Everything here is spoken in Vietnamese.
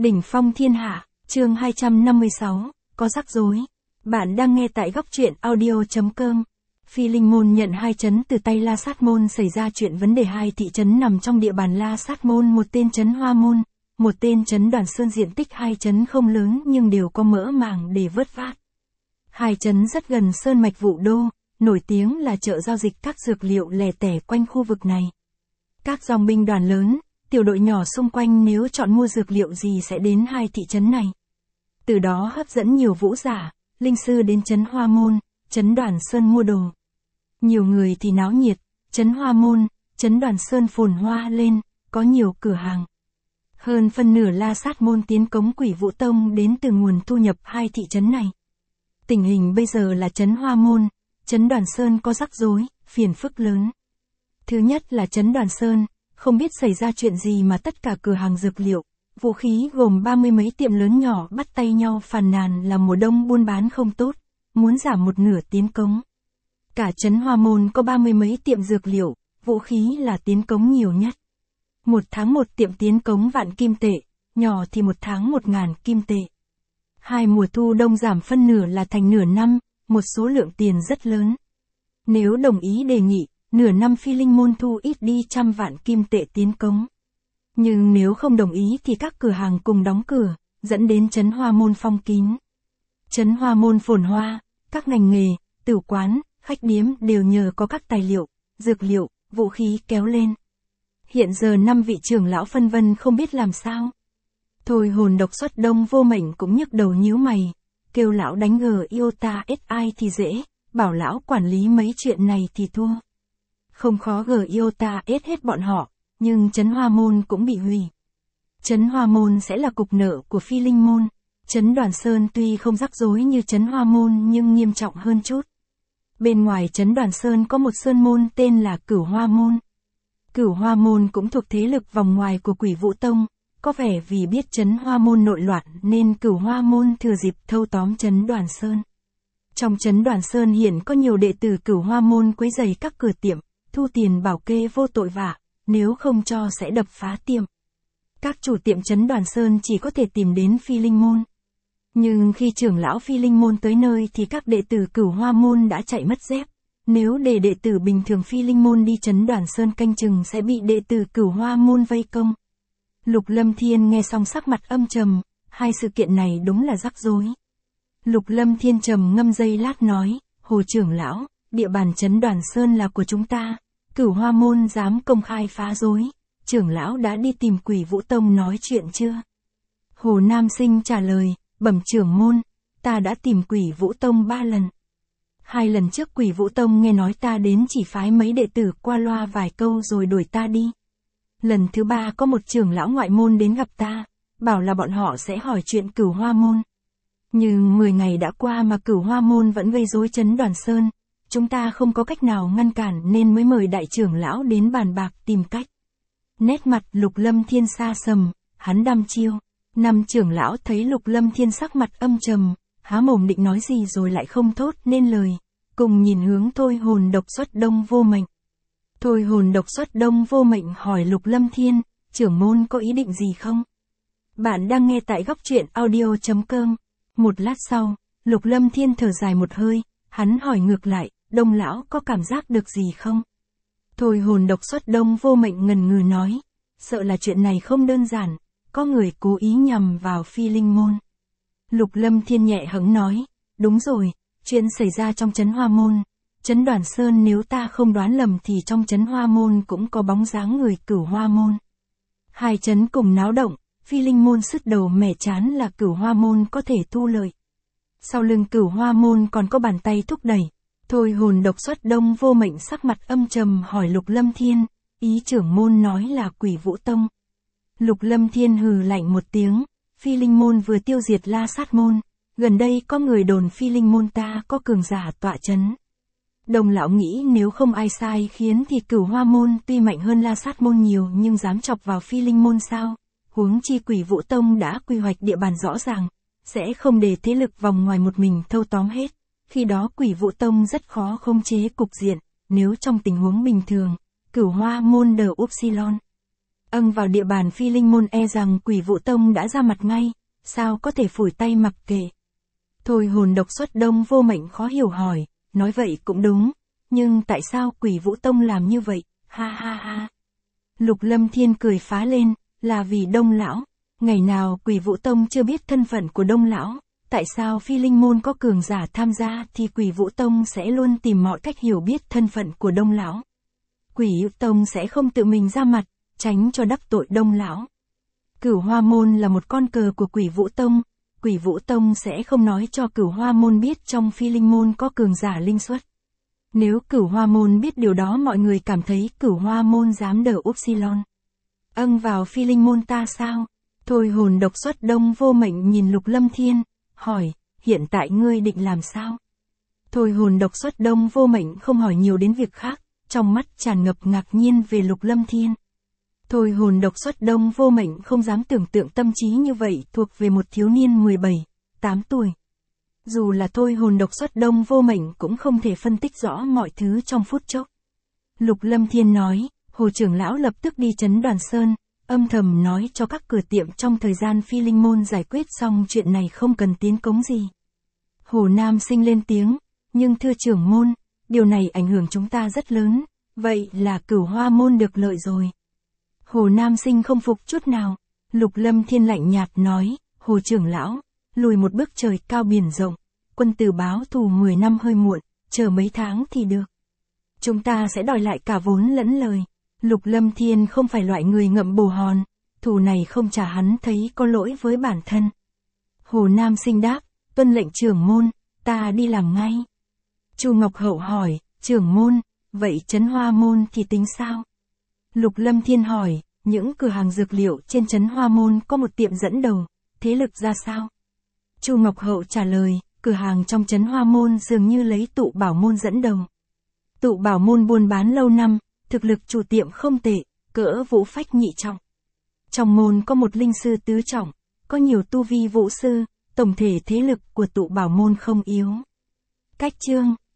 Đỉnh phong thiên hạ, chương 256, có rắc rối. Bạn đang nghe tại góc truyện audio.com. Phi Linh Môn nhận 2 trấn từ tay La Sát Môn. Xảy ra chuyện vấn đề 2 thị trấn nằm trong địa bàn La Sát Môn, một tên trấn Hoa Môn, một tên trấn Đoàn Sơn. Diện tích 2 trấn không lớn nhưng đều có mỡ màng để vớt vát. 2 trấn rất gần Sơn Mạch Vũ Đô, nổi tiếng là chợ giao dịch các dược liệu lẻ tẻ quanh khu vực này. Các dòng binh đoàn lớn, tiểu đội nhỏ xung quanh nếu chọn mua dược liệu gì sẽ đến 2 thị trấn này. Từ đó hấp dẫn nhiều vũ giả, linh sư đến trấn Hoa Môn, trấn Đoàn Sơn mua đồ. Nhiều người thì náo nhiệt, trấn Hoa Môn, trấn Đoàn Sơn phồn hoa lên, có nhiều cửa hàng. Hơn phân nửa La Sát Môn tiến cống Quỷ Vũ Tông đến từ nguồn thu nhập 2 thị trấn này. Tình hình bây giờ là trấn Hoa Môn, trấn Đoàn Sơn có rắc rối, phiền phức lớn. Thứ nhất là trấn Đoàn Sơn, không biết xảy ra chuyện gì mà tất cả cửa hàng dược liệu, vũ khí gồm 30 mấy tiệm lớn nhỏ bắt tay nhau phàn nàn là mùa đông buôn bán không tốt, muốn giảm một nửa tiến cống. Cả trấn Hoa Môn có 30 mấy tiệm dược liệu, vũ khí là tiến cống nhiều nhất. Một tháng một tiệm tiến cống vạn kim tệ, nhỏ thì một tháng 1.000 kim tệ. 2 mùa thu đông giảm phân nửa là thành nửa năm, một số lượng tiền rất lớn. Nếu đồng ý đề nghị, nửa năm Phi Linh Môn thu ít đi 100 vạn kim tệ tiến cống. Nhưng nếu không đồng ý thì các cửa hàng cùng đóng cửa, dẫn đến trấn Hoa Môn phong kín. Trấn Hoa Môn phồn hoa, các ngành nghề, tử quán, khách điếm đều nhờ có các tài liệu, dược liệu, vũ khí kéo lên. Hiện giờ 5 vị trưởng lão phân vân không biết làm sao. Thôi Hồn Độc Xuất Đông Vô Mệnh cũng nhức đầu nhíu mày, kêu lão đánh Giota SI thì dễ, bảo lão quản lý mấy chuyện này thì thua. Không khó Giota S hết bọn họ, nhưng trấn Hoa Môn cũng bị hủy. Trấn Hoa Môn sẽ là cục nợ của Phi Linh Môn. Trấn Đoàn Sơn tuy không rắc rối như trấn Hoa Môn nhưng nghiêm trọng hơn chút. Bên ngoài trấn Đoàn Sơn có một sơn môn tên là Cửu Hoa Môn. Cửu Hoa Môn cũng thuộc thế lực vòng ngoài của Quỷ Vũ Tông, có vẻ vì biết trấn Hoa Môn nội loạn nên Cửu Hoa Môn thừa dịp thâu tóm trấn Đoàn Sơn. Trong trấn Đoàn Sơn hiện có nhiều đệ tử Cửu Hoa Môn quấy rầy các cửa tiệm, thu tiền bảo kê vô tội vạ, nếu không cho sẽ đập phá tiệm. Các chủ tiệm trấn Đoàn Sơn chỉ có thể tìm đến Phi Linh Môn. Nhưng khi trưởng lão Phi Linh Môn tới nơi thì các đệ tử Cửu Hoa Môn đã chạy mất dép. Nếu để đệ tử bình thường Phi Linh Môn đi trấn Đoàn Sơn canh chừng sẽ bị đệ tử Cửu Hoa Môn vây công. Lục Lâm Thiên nghe xong sắc mặt âm trầm, 2 sự kiện này đúng là rắc rối. Lục Lâm Thiên trầm ngâm giây lát nói, Hồ trưởng lão, địa bàn trấn Đoàn Sơn là của chúng ta, Cửu Hoa Môn dám công khai phá rối, trưởng lão đã đi tìm Quỷ Vũ Tông nói chuyện chưa? Hồ Nam Sinh trả lời, bẩm trưởng môn, ta đã tìm Quỷ Vũ Tông 3 lần. 2 lần trước Quỷ Vũ Tông nghe nói ta đến chỉ phái mấy đệ tử qua loa vài câu rồi đuổi ta đi. Lần thứ 3 có một trưởng lão ngoại môn đến gặp ta, bảo là bọn họ sẽ hỏi chuyện Cửu Hoa Môn. Nhưng 10 ngày đã qua mà Cửu Hoa Môn vẫn gây rối trấn Đoàn Sơn, chúng ta không có cách nào ngăn cản nên mới mời đại trưởng lão đến bàn bạc tìm cách. Nét mặt Lục Lâm Thiên xa sầm, hắn đăm chiêu. 5 trưởng lão thấy Lục Lâm Thiên sắc mặt âm trầm, há mồm định nói gì rồi lại không thốt nên lời, cùng nhìn hướng Thôi Hồn Độc Xuất Đông Vô Mệnh. Thôi Hồn Độc Xuất Đông Vô Mệnh hỏi Lục Lâm Thiên, trưởng môn có ý định gì không? Bạn đang nghe tại góc truyện audio.com. Một lát sau, Lục Lâm Thiên thở dài một hơi, hắn hỏi ngược lại, Đông lão có cảm giác được gì không? Thôi Hồn Độc Xuất Đông Vô Mệnh ngần ngừ nói, sợ là chuyện này không đơn giản, có người cố ý nhằm vào Phi Linh Môn. Lục Lâm Thiên nhẹ hững nói, đúng rồi, chuyện xảy ra trong trấn Hoa Môn, trấn Đoàn Sơn nếu ta không đoán lầm thì trong trấn Hoa Môn cũng có bóng dáng người Cửu Hoa Môn. 2 trấn cùng náo động, Phi Linh Môn sứt đầu mẻ chán là Cửu Hoa Môn có thể thu lợi. Sau lưng Cửu Hoa Môn còn có bàn tay thúc đẩy. Thôi Hồn Độc Xuất Đông Vô Mệnh sắc mặt âm trầm hỏi Lục Lâm Thiên, ý trưởng môn nói là Quỷ Vũ Tông. Lục Lâm Thiên hừ lạnh một tiếng, Phi Linh Môn vừa tiêu diệt La Sát Môn, gần đây có người đồn Phi Linh Môn ta có cường giả tọa chấn. Đồng lão nghĩ nếu không ai sai khiến thì Cửu Hoa Môn tuy mạnh hơn La Sát Môn nhiều nhưng dám chọc vào Phi Linh Môn sao? Huống chi Quỷ Vũ Tông đã quy hoạch địa bàn rõ ràng, sẽ không để thế lực vòng ngoài một mình thâu tóm hết. Khi đó Quỷ Vũ Tông rất khó khống chế cục diện, nếu trong tình huống bình thường, Cửu Hoa Môn đờ Upsilon. Vào địa bàn Phi Linh môn e rằng Quỷ Vũ Tông đã ra mặt ngay, sao có thể phủi tay mặc kệ. Thôi hồn độc xuất Đông Vô Mệnh khó hiểu hỏi, nói vậy cũng đúng, nhưng tại sao Quỷ Vũ Tông làm như vậy, ha ha ha. Lục Lâm Thiên cười phá lên, là vì Đông Lão, ngày nào Quỷ Vũ Tông chưa biết thân phận của Đông Lão, tại sao Phi Linh môn có cường giả tham gia thì Quỷ Vũ Tông sẽ luôn tìm mọi cách hiểu biết thân phận của Đông Lão. Quỷ Vũ Tông sẽ không tự mình ra mặt, tránh cho đắc tội Đông Lão. Cửu Hoa Môn là một con cờ của Quỷ Vũ Tông, Quỷ Vũ Tông sẽ không nói cho Cửu Hoa Môn biết trong Phi Linh môn có cường giả linh xuất. Nếu Cửu Hoa Môn biết điều đó mọi người cảm thấy Cửu Hoa Môn dám đỡ Upsilon. Vào Phi Linh môn ta sao? Thôi hồn độc xuất Đông Vô Mệnh nhìn Lục Lâm Thiên, hỏi, hiện tại ngươi định làm sao? Thôi hồn độc xuất Đông Vô Mệnh không hỏi nhiều đến việc khác, trong mắt tràn ngập ngạc nhiên về Lục Lâm Thiên. Thôi hồn độc xuất Đông Vô Mệnh không dám tưởng tượng tâm trí như vậy thuộc về một thiếu niên 17, 8 tuổi. Dù là thôi hồn độc xuất Đông Vô Mệnh cũng không thể phân tích rõ mọi thứ trong phút chốc. Lục Lâm Thiên nói, Hồ trưởng lão lập tức đi trấn Đoàn Sơn, âm thầm nói cho các cửa tiệm trong thời gian Phi Linh môn giải quyết xong chuyện này không cần tiến cống gì. Hồ Nam Sinh lên tiếng, nhưng thưa trưởng môn, điều này ảnh hưởng chúng ta rất lớn, vậy là Cửu Hoa môn được lợi rồi. Hồ Nam Sinh không phục chút nào, Lục Lâm Thiên lạnh nhạt nói, Hồ trưởng lão, lùi một bước trời cao biển rộng, quân tử báo thù 10 năm hơi muộn, chờ mấy tháng thì được. Chúng ta sẽ đòi lại cả vốn lẫn lời. Lục Lâm Thiên không phải loại người ngậm bồ hòn, thù này không trả hắn thấy có lỗi với bản thân. Hồ Nam Sinh đáp, tuân lệnh trưởng môn, ta đi làm ngay. Chu Ngọc Hậu hỏi, trưởng môn, vậy Trấn Hoa môn thì tính sao? Lục Lâm Thiên hỏi, những cửa hàng dược liệu trên Trấn Hoa môn có một tiệm dẫn đầu, thế lực ra sao? Chu Ngọc Hậu trả lời, cửa hàng trong Trấn Hoa môn dường như lấy Tụ Bảo môn dẫn đầu. Tụ Bảo môn buôn bán lâu năm, thực lực chủ tiệm không tệ, cỡ vũ phách nhị trọng. Trong môn có một linh sư tứ trọng, có nhiều tu vi vũ sư, tổng thể thế lực của Tụ Bảo môn không yếu. Cách chương